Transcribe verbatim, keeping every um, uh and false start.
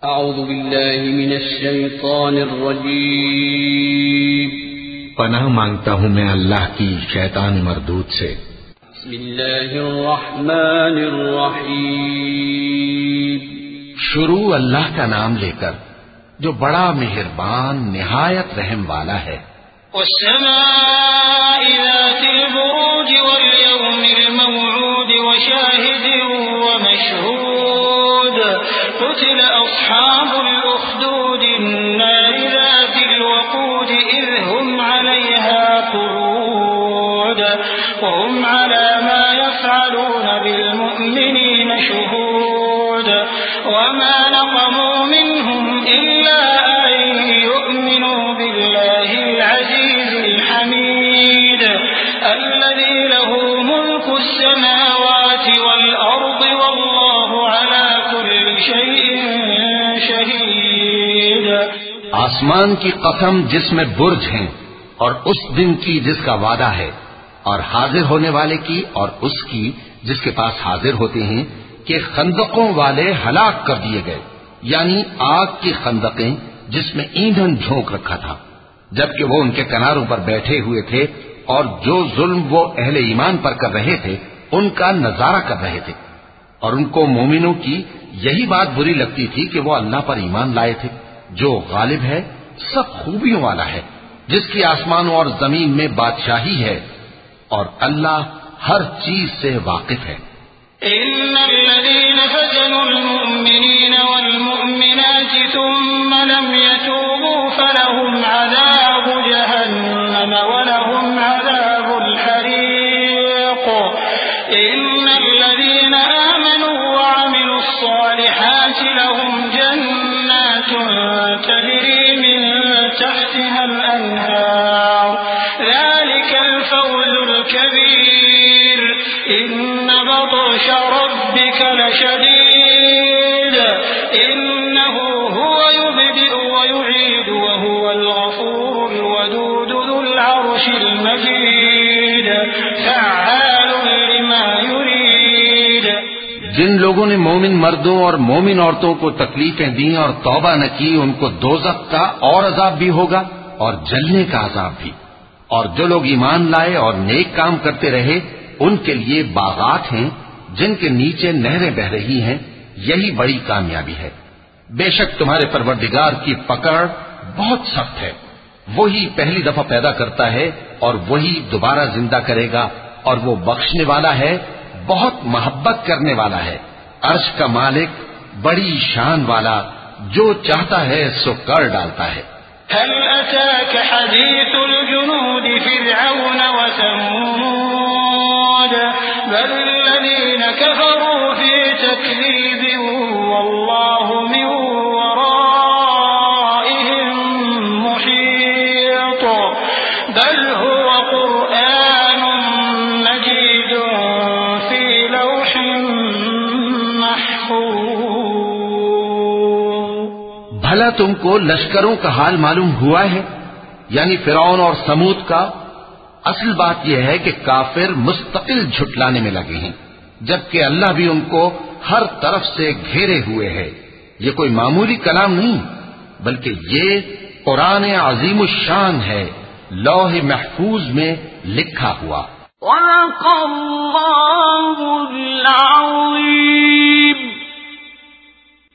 اعوذ باللہ من الشیطان الرجیم پناہ مانگتا ہوں میں اللہ کی شیطان مردود سے۔ بسم اللہ الرحمن الرحیم شروع اللہ کا نام لے کر جو بڑا مہربان نہایت رحم والا ہے۔ والسماء ذات البروج واليوم الموعود وشاهد ومشهود قتل أصحاب الأخدود النار ذات الوقود إذ هم عليها قعود وهم على ما يفعلون بالمؤمنين شهود وما نقموا منهم إلا أن يؤمنوا بالله العزيز الحميد الذي له ملك السماوات والأرض والله على كل شيء شهيد۔ آسمان کی قسم جس میں برج ہیں اور اس دن کی جس کا وعدہ ہے، اور حاضر ہونے والے کی اور اس کی جس کے پاس حاضر ہوتے ہیں کہ خندقوں والے ہلاک کر دیے گئے، یعنی آگ کی خندقیں جس میں ایندھن جھونک رکھا تھا، جبکہ وہ ان کے کناروں پر بیٹھے ہوئے تھے اور جو ظلم وہ اہل ایمان پر کر رہے تھے ان کا نظارہ کر رہے تھے، اور ان کو مومنوں کی یہی بات بری لگتی تھی کہ وہ اللہ پر ایمان لائے تھے جو غالب ہے، سب خوبیوں والا ہے، جس کی آسمانوں اور زمین میں بادشاہی ہے، اور اللہ ہر چیز سے واقف ہے۔ إن الذين فتنوا المؤمنين والمؤمنات ثم لم يتوبوا فلهم عذاب جهنم ولهم عذاب الحريق إن الذين آمنوا وعملوا الصالحات لهم جنات تجري من تحتها الأنهار ذلك الفوز الكبير إن بطش ربك لشديد إنه هو يبدئ ويعيد وهو الغفور الودود ذو العرش المجيد فعال لما يريد۔ جن لوگوں نے مومن مردوں اور مومن عورتوں کو تکلیفیں دیں اور توبہ نہ کی ان کو دوزخ کا اور عذاب بھی ہوگا اور جلنے کا عذاب بھی، اور جو لوگ ایمان لائے اور نیک کام کرتے رہے ان کے لیے باغات ہیں جن کے نیچے نہریں بہ رہی ہیں، یہی بڑی کامیابی ہے۔ بے شک تمہارے پروردگار کی پکڑ بہت سخت ہے، وہی پہلی دفعہ پیدا کرتا ہے اور وہی دوبارہ زندہ کرے گا، اور وہ بخشنے والا ہے، بہت محبت کرنے والا ہے، عرش کا مالک، بڑی شان والا، جو چاہتا ہے سو کر ڈالتا ہے۔ هل أتاك حديث الجنود فرعون وثمود بل الذين كفروا في تكذيب والله من ورائهم محيط بل هو قرآن مجيد في لوح محفوظ۔ بھلا تم کو لشکروں کا حال معلوم ہوا ہے، یعنی فرعون اور سمود کا؟ اصل بات یہ ہے کہ کافر مستقل جھٹلانے میں لگے ہیں، جبکہ اللہ بھی ان کو ہر طرف سے گھیرے ہوئے ہے۔ یہ کوئی معمولی کلام نہیں بلکہ یہ قرآن عظیم الشان ہے، لوح محفوظ میں لکھا ہوا۔ صدق اللہ العظیم۔